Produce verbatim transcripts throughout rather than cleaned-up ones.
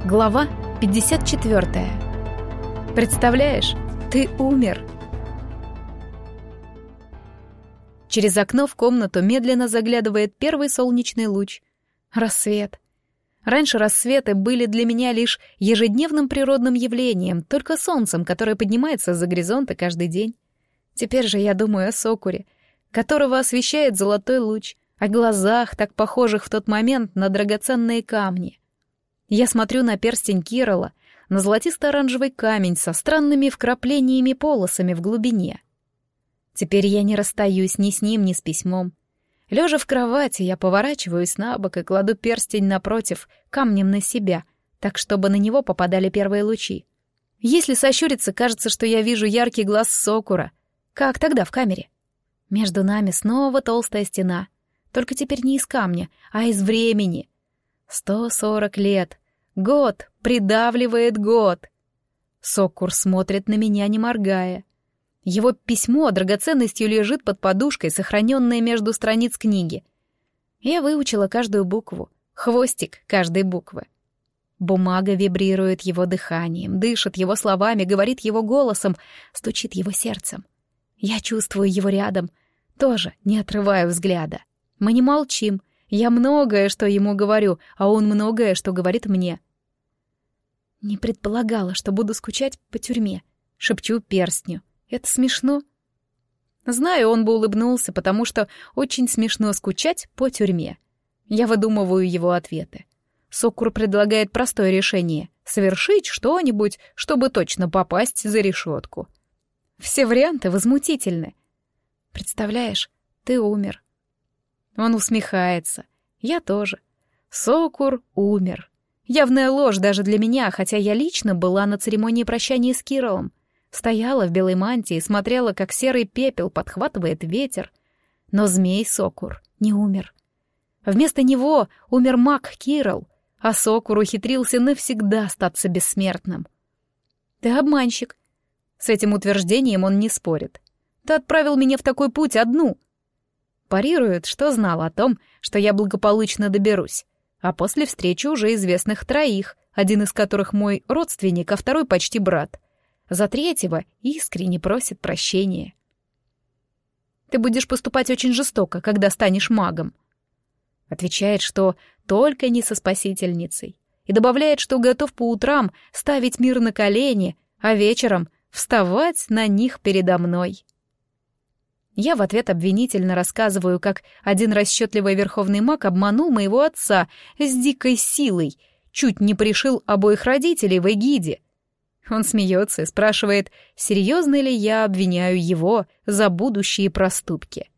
Глава пятьдесят четыре. Представляешь, ты умер. Через окно в комнату медленно заглядывает первый солнечный луч. Рассвет. Раньше рассветы были для меня лишь ежедневным природным явлением, только солнцем, которое поднимается за горизонта каждый день. Теперь же я думаю о Сокуре, которого освещает золотой луч, о глазах, так похожих в тот момент на драгоценные камни. Я смотрю на перстень Кирилла, на золотисто-оранжевый камень со странными вкраплениями-полосами в глубине. Теперь я не расстаюсь ни с ним, ни с письмом. Лежа в кровати, я поворачиваюсь на бок и кладу перстень напротив, камнем на себя, так, чтобы на него попадали первые лучи. Если сощуриться, кажется, что я вижу яркий глаз Сокура, как тогда в камере. Между нами снова толстая стена, только теперь не из камня, а из времени. Сто сорок лет. Год придавливает год. Сокур смотрит на меня, не моргая. Его письмо драгоценностью лежит под подушкой, сохраненное между страниц книги. Я выучила каждую букву, хвостик каждой буквы. Бумага вибрирует его дыханием, дышит его словами, говорит его голосом, стучит его сердцем. Я чувствую его рядом, тоже не отрываю взгляда. Мы не молчим. Я многое, что ему говорю, а он многое, что говорит мне. Не предполагала, что буду скучать по тюрьме. Шепчу перстню. Это смешно. Знаю, он бы улыбнулся, потому что очень смешно скучать по тюрьме. Я выдумываю его ответы. Сокур предлагает простое решение — совершить что-нибудь, чтобы точно попасть за решетку. Все варианты возмутительны. Представляешь, ты умер. Он усмехается. Я тоже. Сокур умер. Явная ложь даже для меня, хотя я лично была на церемонии прощания с Кириллом. Стояла в белой мантии, смотрела, как серый пепел подхватывает ветер. Но змей Сокур не умер. Вместо него умер маг Кирилл, а Сокур ухитрился навсегда остаться бессмертным. Ты обманщик. С этим утверждением он не спорит. Ты отправил меня в такой путь одну. Парирует, что знал о том, что я благополучно доберусь, а после встречи уже известных троих, один из которых мой родственник, а второй почти брат. За третьего искренне просит прощения. «Ты будешь поступать очень жестоко, когда станешь магом», отвечает, что только не со спасительницей, и добавляет, что готов по утрам ставить мир на колени, а вечером вставать на них передо мной. Я в ответ обвинительно рассказываю, как один расчетливый верховный маг обманул моего отца с дикой силой, чуть не пришил обоих родителей в эгиде. Он смеется и спрашивает, серьезно ли я обвиняю его за будущие проступки.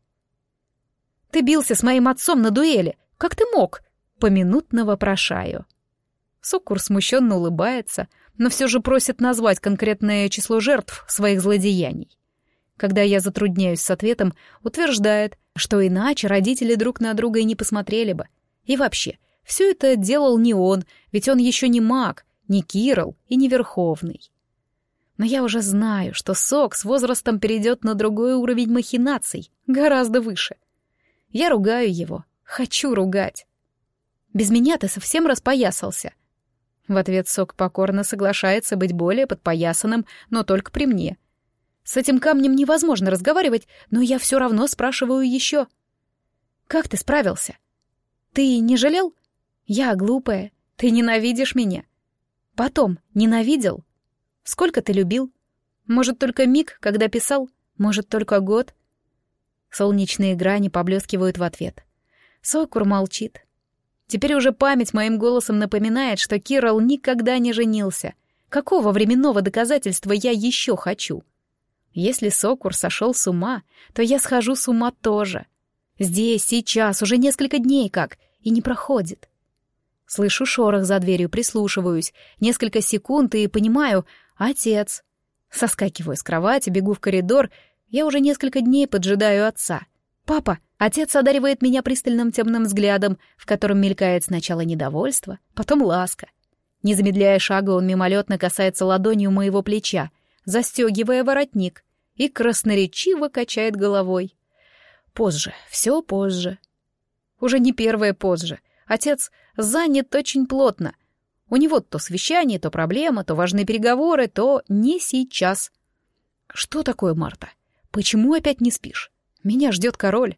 «Ты бился с моим отцом на дуэли. Как ты мог?» Поминутно вопрошаю. Сокур смущенно улыбается, но все же просит назвать конкретное число жертв своих злодеяний. Когда я затрудняюсь с ответом, утверждает, что иначе родители друг на друга и не посмотрели бы. И вообще, все это делал не он, ведь он еще не маг, не Кирилл и не Верховный. Но я уже знаю, что Сок с возрастом перейдет на другой уровень махинаций, гораздо выше. Я ругаю его, хочу ругать. Без меня ты совсем распоясался. В ответ Сок покорно соглашается быть более подпоясанным, но только при мне. С этим камнем невозможно разговаривать, но я все равно спрашиваю еще. «Как ты справился? Ты не жалел? Я глупая. Ты ненавидишь меня. Потом ненавидел? Сколько ты любил? Может, только миг, когда писал? Может, только год?» Солнечные грани поблескивают в ответ. Сокур молчит. Теперь уже память моим голосом напоминает, что Кирилл никогда не женился. Какого временного доказательства я еще хочу? Если Сокур сошел с ума, то я схожу с ума тоже. Здесь, сейчас, уже несколько дней как, и не проходит. Слышу шорох за дверью, прислушиваюсь. Несколько секунд и понимаю — отец. Соскакиваю с кровати, бегу в коридор. Я уже несколько дней поджидаю отца. «Папа!» Отец одаривает меня пристальным темным взглядом, в котором мелькает сначала недовольство, потом ласка. Не замедляя шага, он мимолетно касается ладонью моего плеча, застегивая воротник, и красноречиво качает головой. Позже, все позже. Уже не первое позже. Отец занят очень плотно. У него то совещание, то проблема, то важные переговоры, то не сейчас. Что такое, Марта? Почему опять не спишь? Меня ждет король.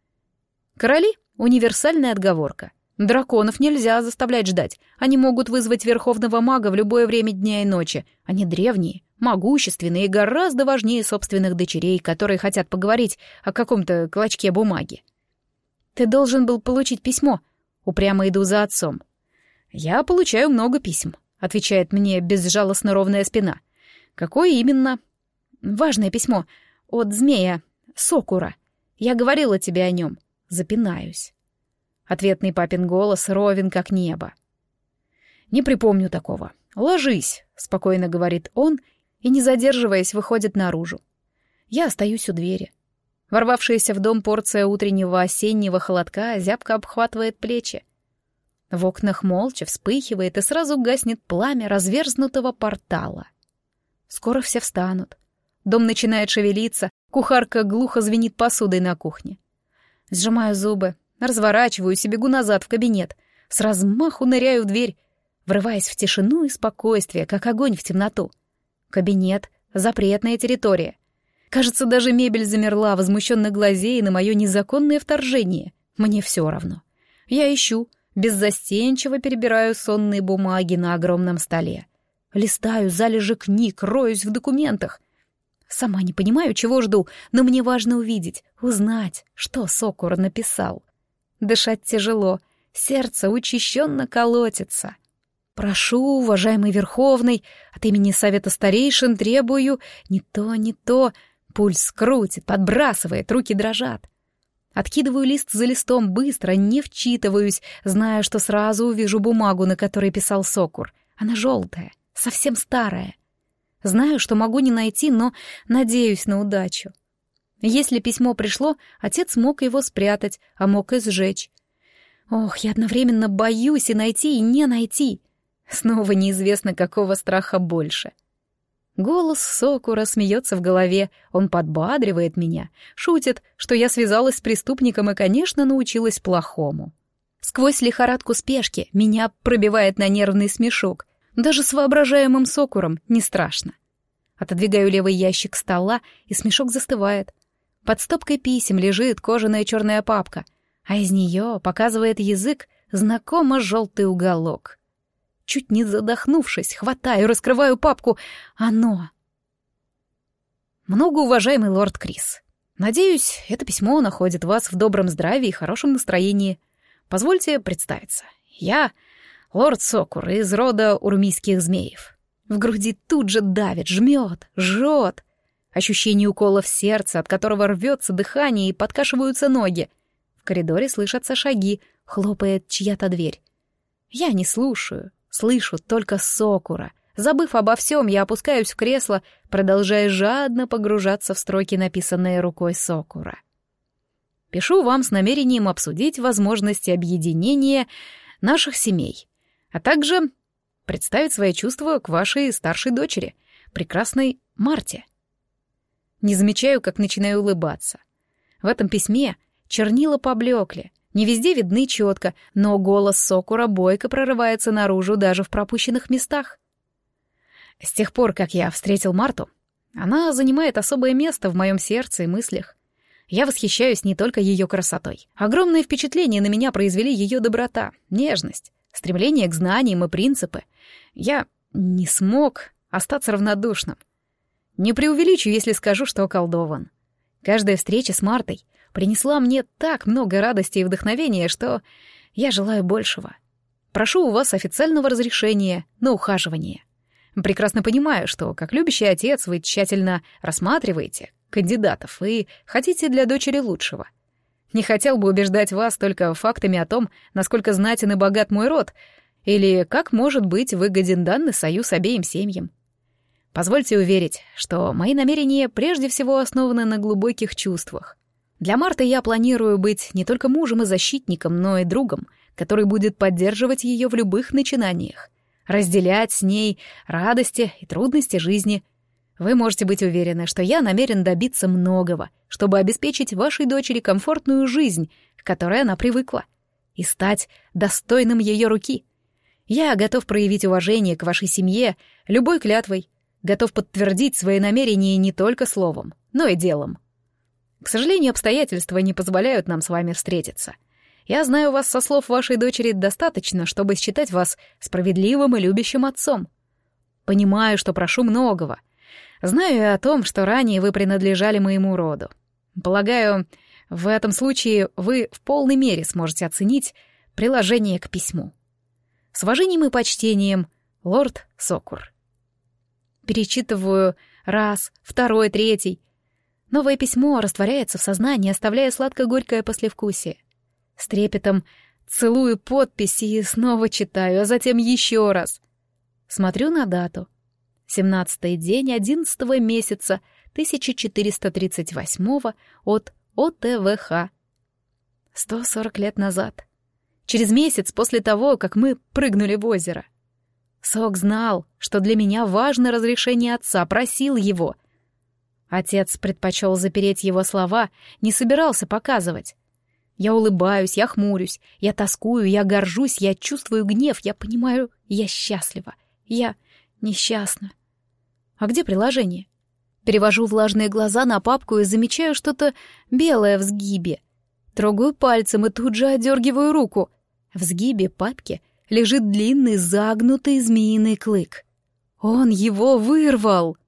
Короли — универсальная отговорка. Драконов нельзя заставлять ждать. Они могут вызвать верховного мага в любое время дня и ночи. Они древние, могущественные и гораздо важнее собственных дочерей, которые хотят поговорить о каком-то клочке бумаги. Ты должен был получить письмо. Упрямо иду за отцом. Я получаю много писем, отвечает мне безжалостно ровная спина. Какое именно? Важное письмо. От змея. Сокура. Я говорила тебе о нем. Запинаюсь. Ответный папин голос ровен, как небо. «Не припомню такого. Ложись», — спокойно говорит он, и, не задерживаясь, выходит наружу. Я остаюсь у двери. Ворвавшаяся в дом порция утреннего осеннего холодка зябко обхватывает плечи. В окнах молча вспыхивает и сразу гаснет пламя разверзнутого портала. Скоро все встанут. Дом начинает шевелиться, кухарка глухо звенит посудой на кухне. Сжимаю зубы, разворачиваюсь и бегу назад в кабинет. С размаху ныряю в дверь, врываясь в тишину и спокойствие, как огонь в темноту. Кабинет — запретная территория. Кажется, даже мебель замерла, возмущенно глазея на мое незаконное вторжение. Мне все равно. Я ищу, беззастенчиво перебираю сонные бумаги на огромном столе. Листаю залежи книг, роюсь в документах. Сама не понимаю, чего жду, но мне важно увидеть, узнать, что Сокура написал. Дышать тяжело, сердце учащенно колотится. Прошу, уважаемый Верховный, от имени Совета Старейшин требую не то, не то. Пульс крутит, подбрасывает, руки дрожат. Откидываю лист за листом быстро, не вчитываюсь, зная, что сразу увижу бумагу, на которой писал Сокур. Она желтая, совсем старая. Знаю, что могу не найти, но надеюсь на удачу. Если письмо пришло, отец мог его спрятать, а мог и сжечь. Ох, я одновременно боюсь и найти, и не найти. Снова неизвестно, какого страха больше. Голос Сокура смеется в голове, он подбадривает меня, шутит, что я связалась с преступником и, конечно, научилась плохому. Сквозь лихорадку спешки меня пробивает на нервный смешок. Даже с воображаемым Сокуром не страшно. Отодвигаю левый ящик стола, и смешок застывает. Под стопкой писем лежит кожаная черная папка, а из нее показывает язык знакомо желтый уголок. Чуть не задохнувшись, хватаю, раскрываю папку. Оно. Многоуважаемый лорд Крис, надеюсь, это письмо находит вас в добром здравии и хорошем настроении. Позвольте представиться. Я лорд Сокур из рода урмийских змеев. В груди тут же давит, жмет, жжет. Ощущение укола в сердце, от которого рвется дыхание и подкашиваются ноги. В коридоре слышатся шаги, хлопает чья-то дверь. Я не слушаю, слышу только Сокура. Забыв обо всем, я опускаюсь в кресло, продолжая жадно погружаться в строки, написанные рукой Сокура. Пишу вам с намерением обсудить возможности объединения наших семей, а также представить свои чувства к вашей старшей дочери, прекрасной Марте. Не замечаю, как начинаю улыбаться. В этом письме чернила поблекли, не везде видны четко, но голос Сокура бойко прорывается наружу даже в пропущенных местах. С тех пор, как я встретил Марту, она занимает особое место в моем сердце и мыслях. Я восхищаюсь не только ее красотой. Огромное впечатление на меня произвели ее доброта, нежность, стремление к знаниям и принципы. Я не смог остаться равнодушным. Не преувеличу, если скажу, что околдован. Каждая встреча с Мартой принесла мне так много радости и вдохновения, что я желаю большего. Прошу у вас официального разрешения на ухаживание. Прекрасно понимаю, что, как любящий отец, вы тщательно рассматриваете кандидатов и хотите для дочери лучшего. Не хотел бы убеждать вас только фактами о том, насколько знатен и богат мой род, или как может быть выгоден данный союз обеим семьям. Позвольте уверить, что мои намерения прежде всего основаны на глубоких чувствах. Для Марты я планирую быть не только мужем и защитником, но и другом, который будет поддерживать ее в любых начинаниях, разделять с ней радости и трудности жизни. Вы можете быть уверены, что я намерен добиться многого, чтобы обеспечить вашей дочери комфортную жизнь, к которой она привыкла, и стать достойным ее руки. Я готов проявить уважение к вашей семье любой клятвой, готов подтвердить свои намерения не только словом, но и делом. К сожалению, обстоятельства не позволяют нам с вами встретиться. Я знаю вас со слов вашей дочери достаточно, чтобы считать вас справедливым и любящим отцом. Понимаю, что прошу многого. Знаю и о том, что ранее вы принадлежали моему роду. Полагаю, в этом случае вы в полной мере сможете оценить приложение к письму. С уважением и почтением, лорд Сокур. Перечитываю раз, второй, третий. Новое письмо растворяется в сознании, оставляя сладко-горькое послевкусие. С трепетом целую подпись и снова читаю, а затем еще раз. Смотрю на дату. семнадцатый день одиннадцатого месяца тысяча четыреста тридцать восьмого от О Т В Х. сто сорок лет назад. Через месяц после того, как мы прыгнули в озеро. Сок знал, что для меня важно разрешение отца, просил его. Отец предпочел запереть его слова, не собирался показывать. Я улыбаюсь, я хмурюсь, я тоскую, я горжусь, я чувствую гнев, я понимаю, я счастлива, я несчастна. А где приложение? Перевожу влажные глаза на папку и замечаю что-то белое в сгибе. Трогаю пальцем и тут же одергиваю руку. В сгибе папки лежит длинный загнутый змеиный клык. Он его вырвал!